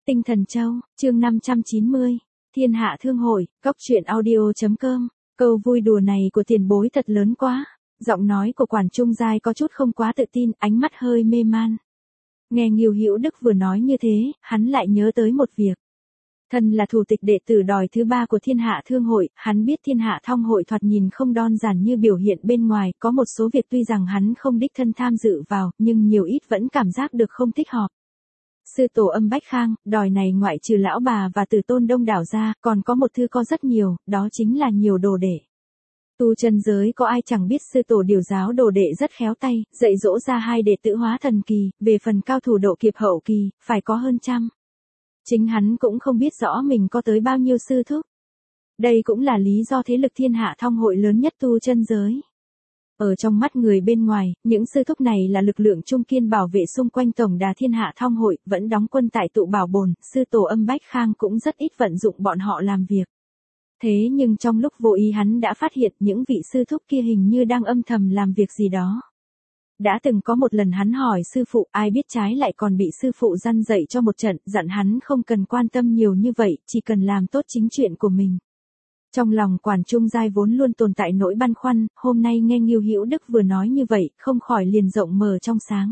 Tinh Thần Châu, chương 590, Thiên Hạ Thương Hội, Cóc truyện audio.com. Câu vui đùa này của tiền bối thật lớn quá. Giọng nói của Quản Trung Giai có chút không quá tự tin, ánh mắt hơi mê man. Nghe Ngưu Hữu Đức vừa nói như thế, hắn lại nhớ tới một việc. Thân là thủ tịch đệ tử đòi thứ 3 của Thiên Hạ Thương Hội, hắn biết Thiên Hạ Thông Hội thoạt nhìn không đơn giản như biểu hiện bên ngoài, có một số việc tuy rằng hắn không đích thân tham dự vào, nhưng nhiều ít vẫn cảm giác được không thích hợp. Sư tổ Âm Bách Khang, đòi này ngoại trừ lão bà và tử tôn đông đảo ra, còn có một thứ có rất nhiều, đó chính là nhiều đồ đệ. Tu chân giới có ai chẳng biết sư tổ điều giáo đồ đệ rất khéo tay, dạy dỗ ra 2 đệ tử hóa thần kỳ, về phần cao thủ độ kiếp hậu kỳ, phải có hơn trăm. Chính hắn cũng không biết rõ mình có tới bao nhiêu sư thúc. Đây cũng là lý do thế lực Thiên Hạ Thông Hội lớn nhất tu chân giới. Ở trong mắt người bên ngoài, những sư thúc này là lực lượng trung kiên bảo vệ xung quanh tổng đà Thiên Hạ Thông Hội, vẫn đóng quân tại tụ Bảo Bồn, sư tổ Âm Bách Khang cũng rất ít vận dụng bọn họ làm việc. Thế nhưng trong lúc vô ý hắn đã phát hiện những vị sư thúc kia hình như đang âm thầm làm việc gì đó. Đã từng có một lần hắn hỏi sư phụ, ai biết trái lại còn bị sư phụ răn dạy cho một trận, dặn hắn không cần quan tâm nhiều như vậy, chỉ cần làm tốt chính chuyện của mình. Trong lòng Quản Trung Giai vốn luôn tồn tại nỗi băn khoăn, hôm nay nghe Ngưu Hữu Đức vừa nói như vậy, không khỏi liền rộng mở trong sáng.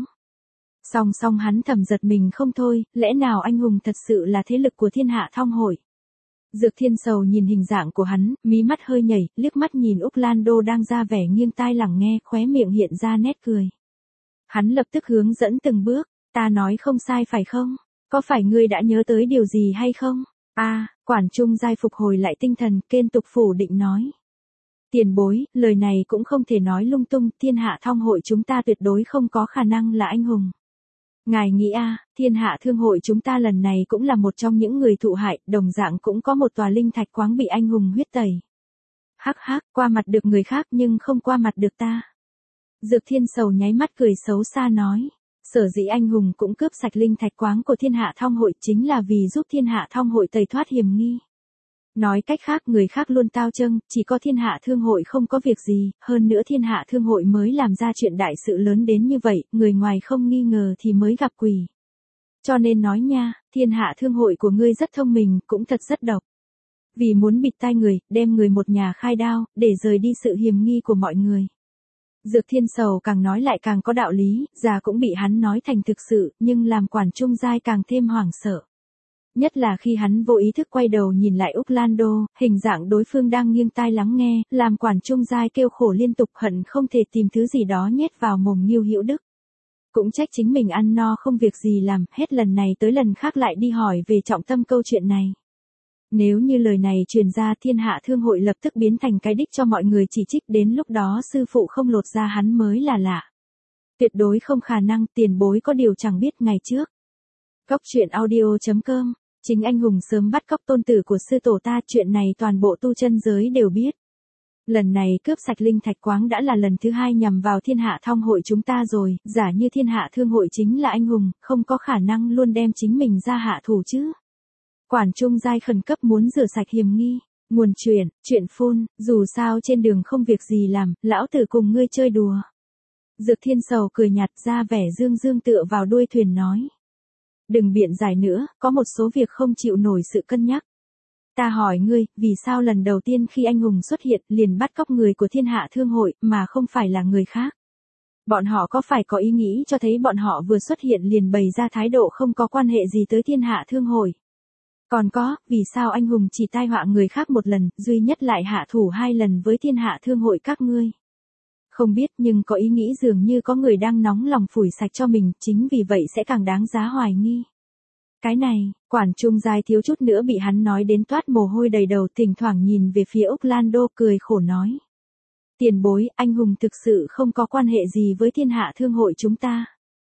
Song hắn thầm giật mình không thôi, lẽ nào anh hùng thật sự là thế lực của Thiên Hạ Thông Hội. Dược Thiên Sầu nhìn hình dạng của hắn, mí mắt hơi nhảy, liếc mắt nhìn Úc Lan Đô đang ra vẻ nghiêng tai lắng nghe, khóe miệng hiện ra nét cười. Hắn lập tức hướng dẫn từng bước, ta nói không sai phải không? Có phải ngươi đã nhớ tới điều gì hay không? Quản Trung Giai phục hồi lại tinh thần, kên tục phủ định nói. Tiền bối, lời này cũng không thể nói lung tung, Thiên Hạ Thông Hội chúng ta tuyệt đối không có khả năng là anh hùng. Ngài nghĩ Thiên Hạ Thương Hội chúng ta lần này cũng là một trong những người thụ hại, đồng dạng cũng có một tòa linh thạch khoáng bị anh hùng huyết tẩy. Hắc, qua mặt được người khác nhưng không qua mặt được ta. Dược Thiên Sầu nháy mắt cười xấu xa nói. Sở dĩ anh hùng cũng cướp sạch linh thạch khoáng của Thiên Hạ Thông Hội chính là vì giúp Thiên Hạ Thông Hội tẩy thoát hiểm nghi. Nói cách khác người khác luôn tao châng, chỉ có Thiên Hạ Thương Hội không có việc gì, hơn nữa Thiên Hạ Thương Hội mới làm ra chuyện đại sự lớn đến như vậy, người ngoài không nghi ngờ thì mới gặp quỷ. Cho nên nói nha, Thiên Hạ Thương Hội của ngươi rất thông minh, cũng thật rất độc. Vì muốn bịt tai người, đem người một nhà khai đao, để rời đi sự hiểm nghi của mọi người. Dược Thiên Sầu càng nói lại càng có đạo lý, già cũng bị hắn nói thành thực sự, nhưng làm Quản Trung Giai càng thêm hoảng sợ. Nhất là khi hắn vô ý thức quay đầu nhìn lại Úc Lan Đô, hình dạng đối phương đang nghiêng tai lắng nghe, làm Quản Trung Giai kêu khổ liên tục hận không thể tìm thứ gì đó nhét vào mồm Ngưu Hữu Đức. Cũng trách chính mình ăn no không việc gì làm, hết lần này tới lần khác lại đi hỏi về trọng tâm câu chuyện này. Nếu như lời này truyền ra Thiên Hạ Thương Hội lập tức biến thành cái đích cho mọi người chỉ trích, đến lúc đó sư phụ không lột ra hắn mới là lạ. Tuyệt đối không khả năng, tiền bối có điều chẳng biết ngày trước. Cóc truyện audio.com, chính anh hùng sớm bắt cóc tôn tử của sư tổ ta, chuyện này toàn bộ tu chân giới đều biết. Lần này cướp sạch linh thạch khoáng đã là lần thứ 2 nhằm vào Thiên Hạ Thông Hội chúng ta rồi, giả như Thiên Hạ Thương Hội chính là anh hùng, không có khả năng luôn đem chính mình ra hạ thủ chứ. Quản Trung Giai khẩn cấp muốn rửa sạch hiểm nghi. Nguồn chuyện phun, dù sao trên đường không việc gì làm, lão tử cùng ngươi chơi đùa. Dược Thiên Sầu cười nhạt ra vẻ dương tựa vào đuôi thuyền nói. Đừng biện giải nữa, có một số việc không chịu nổi sự cân nhắc. Ta hỏi ngươi, vì sao lần đầu tiên khi anh hùng xuất hiện liền bắt cóc người của Thiên Hạ Thương Hội mà không phải là người khác? Bọn họ có phải có ý nghĩ cho thấy bọn họ vừa xuất hiện liền bày ra thái độ không có quan hệ gì tới Thiên Hạ Thương Hội? Còn có, vì sao anh hùng chỉ tai họa người khác một lần, duy nhất lại hạ thủ 2 lần với Thiên Hạ Thương Hội các ngươi? Không biết nhưng có ý nghĩ dường như có người đang nóng lòng phủi sạch cho mình, chính vì vậy sẽ càng đáng giá hoài nghi. Cái này, Quản Trung Giai thiếu chút nữa bị hắn nói đến toát mồ hôi đầy đầu, thỉnh thoảng nhìn về phía Úc Lan Đô cười khổ nói. Tiền bối, anh hùng thực sự không có quan hệ gì với Thiên Hạ Thương Hội chúng ta.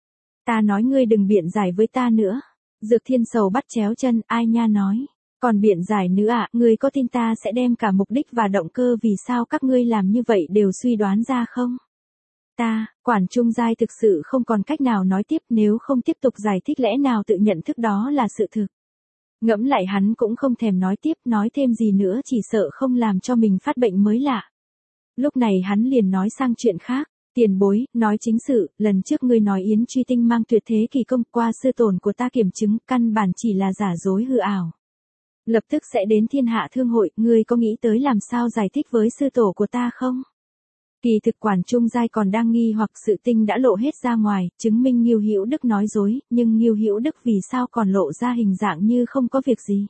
Ta nói ngươi đừng biện giải với ta nữa. Dược Thiên Sầu bắt chéo chân, ai nha nói. Còn biện giải nữa ngươi có tin ta sẽ đem cả mục đích và động cơ vì sao các ngươi làm như vậy đều suy đoán ra không? Quản Trung Giai thực sự không còn cách nào nói tiếp, nếu không tiếp tục giải thích lẽ nào tự nhận thức đó là sự thực. Ngẫm lại hắn cũng không thèm nói tiếp, nói thêm gì nữa chỉ sợ không làm cho mình phát bệnh mới lạ. Lúc này hắn liền nói sang chuyện khác. Tiền bối, nói chính sự, lần trước ngươi nói Yến Truy Tinh mang tuyệt thế kỳ công, qua sư tổn của ta kiểm chứng, căn bản chỉ là giả dối hư ảo. Lập tức sẽ đến thiên hạ thương hội, ngươi có nghĩ tới làm sao giải thích với sư tổ của ta không? Kỳ thực Quản Trung Giai còn đang nghi hoặc sự tình đã lộ hết ra ngoài, chứng minh Ngưu Hữu Đức nói dối, nhưng Ngưu Hữu Đức vì sao còn lộ ra hình dạng như không có việc gì?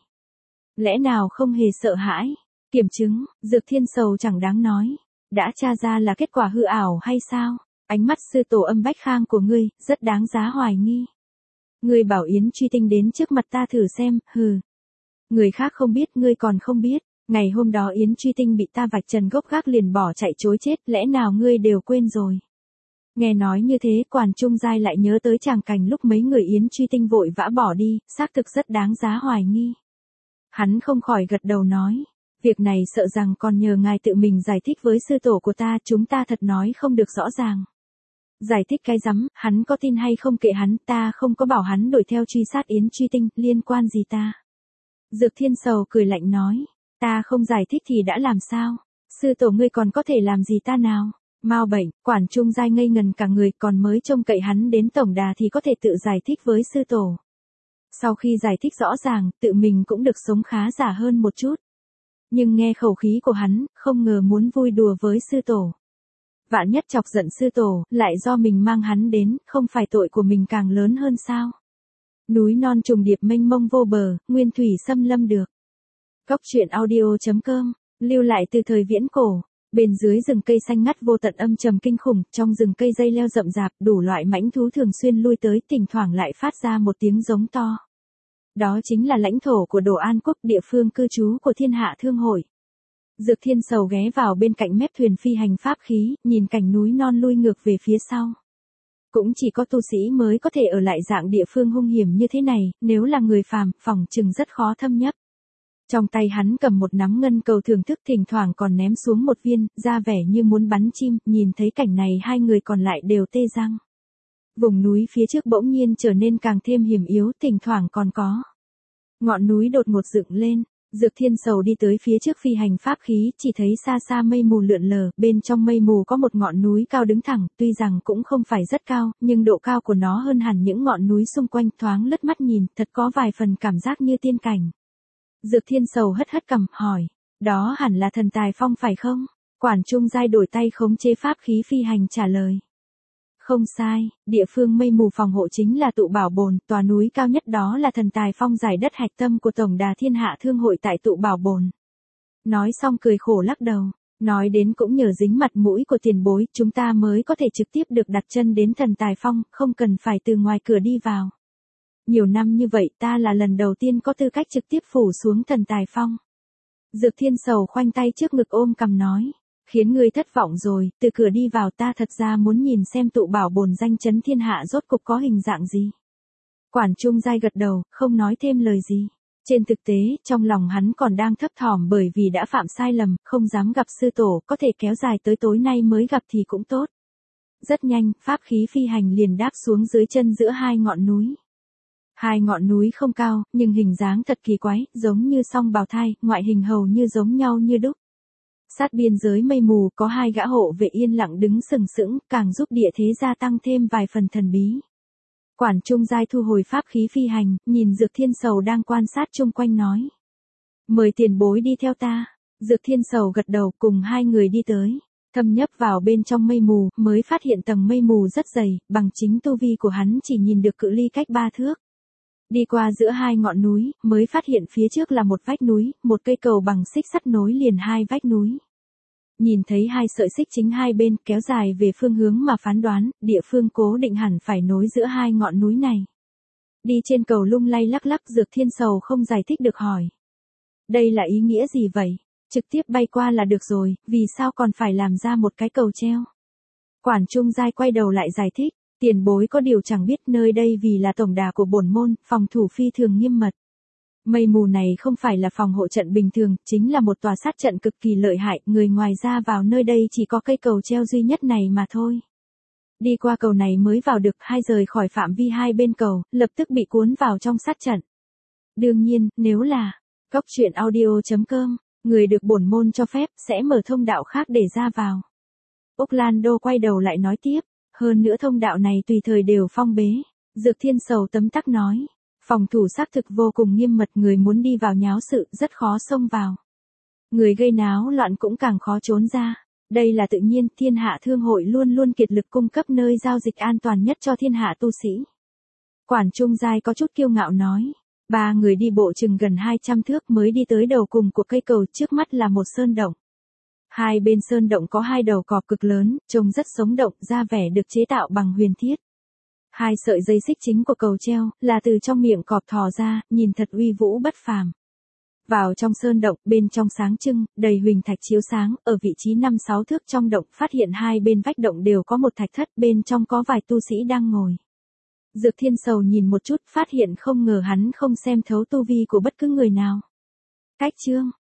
Lẽ nào không hề sợ hãi? Kiểm chứng, Dược Thiên Sầu chẳng đáng nói. Đã tra ra là kết quả hư ảo hay sao? Ánh mắt sư tổ Âm Bách Khang của ngươi, rất đáng giá hoài nghi. Ngươi bảo Yến Truy Tinh đến trước mặt ta thử xem, hừ. Người khác không biết, ngươi còn không biết. Ngày hôm đó Yến Truy Tinh bị ta vạch trần gốc gác liền bỏ chạy chối chết, lẽ nào ngươi đều quên rồi? Nghe nói như thế, Quản Trung Giai lại nhớ tới tràng cảnh lúc mấy người Yến Truy Tinh vội vã bỏ đi, xác thực rất đáng giá hoài nghi. Hắn không khỏi gật đầu nói. Việc này sợ rằng còn nhờ ngài tự mình giải thích với sư tổ của ta, chúng ta thật nói không được rõ ràng. Giải thích cái rắm, hắn có tin hay không kệ hắn, ta không có bảo hắn đuổi theo truy sát Yến Truy Tinh, liên quan gì ta? Dược Thiên Sầu cười lạnh nói, ta không giải thích thì đã làm sao? Sư tổ ngươi còn có thể làm gì ta nào? Mau bệnh, Quản Trung Giai ngây ngần cả người, còn mới trông cậy hắn đến tổng đà thì có thể tự giải thích với sư tổ. Sau khi giải thích rõ ràng, tự mình cũng được sống khá giả hơn một chút. Nhưng nghe khẩu khí của hắn, không ngờ muốn vui đùa với sư tổ. Vạn nhất chọc giận sư tổ, lại do mình mang hắn đến, không phải tội của mình càng lớn hơn sao? Núi non trùng điệp mênh mông vô bờ, nguyên thủy xâm lâm được. Cóc truyện audio.com, lưu lại từ thời viễn cổ. Bên dưới rừng cây xanh ngắt vô tận âm trầm kinh khủng, trong rừng cây dây leo rậm rạp, đủ loại mãnh thú thường xuyên lui tới, thỉnh thoảng lại phát ra một tiếng giống to. Đó chính là lãnh thổ của Đồ An Quốc, địa phương cư trú của thiên hạ thương hội. Dược Thiên Sầu ghé vào bên cạnh mép thuyền phi hành pháp khí, nhìn cảnh núi non lui ngược về phía sau. Cũng chỉ có tu sĩ mới có thể ở lại dạng địa phương hung hiểm như thế này, nếu là người phàm, phỏng chừng rất khó thâm nhập. Trong tay hắn cầm một nắm ngân cầu thưởng thức, thỉnh thoảng còn ném xuống một viên, ra vẻ như muốn bắn chim, nhìn thấy cảnh này hai người còn lại đều tê răng. Vùng núi phía trước bỗng nhiên trở nên càng thêm hiểm yếu, thỉnh thoảng còn có ngọn núi đột ngột dựng lên. Dược Thiên Sầu đi tới phía trước phi hành pháp khí, chỉ thấy xa xa mây mù lượn lờ, bên trong mây mù có một ngọn núi cao đứng thẳng, tuy rằng cũng không phải rất cao, nhưng độ cao của nó hơn hẳn những ngọn núi xung quanh, thoáng lướt mắt nhìn, thật có vài phần cảm giác như tiên cảnh. Dược Thiên Sầu hất hất cằm, hỏi, đó hẳn là thần tài phong phải không? Quản Trung Giai đổi tay khống chế pháp khí phi hành trả lời. Không sai, địa phương mây mù phòng hộ chính là Tụ Bảo Bồn, tòa núi cao nhất đó là thần tài phong, giải đất hạch tâm của tổng đà thiên hạ thương hội tại Tụ Bảo Bồn. Nói xong cười khổ lắc đầu, nói đến cũng nhờ dính mặt mũi của tiền bối, chúng ta mới có thể trực tiếp được đặt chân đến thần tài phong, không cần phải từ ngoài cửa đi vào. Nhiều năm như vậy ta là lần đầu tiên có tư cách trực tiếp phủ xuống thần tài phong. Dược Thiên Sầu khoanh tay trước ngực ôm cằm nói. Khiến ngươi thất vọng rồi, từ cửa đi vào ta thật ra muốn nhìn xem Tụ Bảo Bồn danh chấn thiên hạ rốt cục có hình dạng gì. Quản Trung Giai gật đầu, không nói thêm lời gì. Trên thực tế, trong lòng hắn còn đang thấp thỏm bởi vì đã phạm sai lầm, không dám gặp sư tổ, có thể kéo dài tới tối nay mới gặp thì cũng tốt. Rất nhanh, pháp khí phi hành liền đáp xuống dưới chân giữa hai ngọn núi. Hai ngọn núi không cao, nhưng hình dáng thật kỳ quái, giống như song bào thai, ngoại hình hầu như giống nhau như đúc. Sát biên giới mây mù có hai gã hộ vệ yên lặng đứng sừng sững, càng giúp địa thế gia tăng thêm vài phần thần bí. Quản Trung Giai thu hồi pháp khí phi hành, nhìn Dược Thiên Sầu đang quan sát chung quanh nói. Mời tiền bối đi theo ta. Dược Thiên Sầu gật đầu, cùng hai người đi tới. Thâm nhấp vào bên trong mây mù, mới phát hiện tầng mây mù rất dày, bằng chính tu vi của hắn chỉ nhìn được cự ly cách 3 thước. Đi qua giữa hai ngọn núi, mới phát hiện phía trước là một vách núi, một cây cầu bằng xích sắt nối liền hai vách núi. Nhìn thấy hai sợi xích chính hai bên kéo dài về phương hướng mà phán đoán, địa phương cố định hẳn phải nối giữa hai ngọn núi này. Đi trên cầu lung lay lắc lắc, Dược Thiên Sầu không giải thích được hỏi. Đây là ý nghĩa gì vậy? Trực tiếp bay qua là được rồi, vì sao còn phải làm ra một cái cầu treo? Quản Trung Giai quay đầu lại giải thích, tiền bối có điều chẳng biết, nơi đây vì là tổng đà của bổn môn, phòng thủ phi thường nghiêm mật. Mây mù này không phải là phòng hộ trận bình thường, chính là một tòa sát trận cực kỳ lợi hại, người ngoài ra vào nơi đây chỉ có cây cầu treo duy nhất này mà thôi. Đi qua cầu này mới vào được, hai rời khỏi phạm vi hai bên cầu, lập tức bị cuốn vào trong sát trận. Đương nhiên, nếu là cóc truyện audio.com, người được bổn môn cho phép, sẽ mở thông đạo khác để ra vào. Úc Lan Đô quay đầu lại nói tiếp, hơn nữa thông đạo này tùy thời đều phong bế. Dược Thiên Sầu tấm tắc nói, phòng thủ xác thực vô cùng nghiêm mật, người muốn đi vào nháo sự rất khó xông vào. Người gây náo loạn cũng càng khó trốn ra. Đây là tự nhiên, Thiên Hạ Thương hội luôn luôn kiệt lực cung cấp nơi giao dịch an toàn nhất cho thiên hạ tu sĩ. Quản Trung Giai có chút kiêu ngạo nói. Ba người đi bộ chừng gần 200 thước mới đi tới đầu cùng của cây cầu, trước mắt là một sơn động. Hai bên sơn động có hai đầu cọp cực lớn, trông rất sống động, ra vẻ được chế tạo bằng huyền thiết. Hai sợi dây xích chính của cầu treo, là từ trong miệng cọp thò ra, nhìn thật uy vũ bất phàm. Vào trong sơn động, bên trong sáng trưng, đầy huỳnh thạch chiếu sáng, ở vị trí 5-6 thước trong động, phát hiện hai bên vách động đều có một thạch thất, bên trong có vài tu sĩ đang ngồi. Dược Thiên Sầu nhìn một chút, phát hiện không ngờ hắn không xem thấu tu vi của bất cứ người nào. Cách chương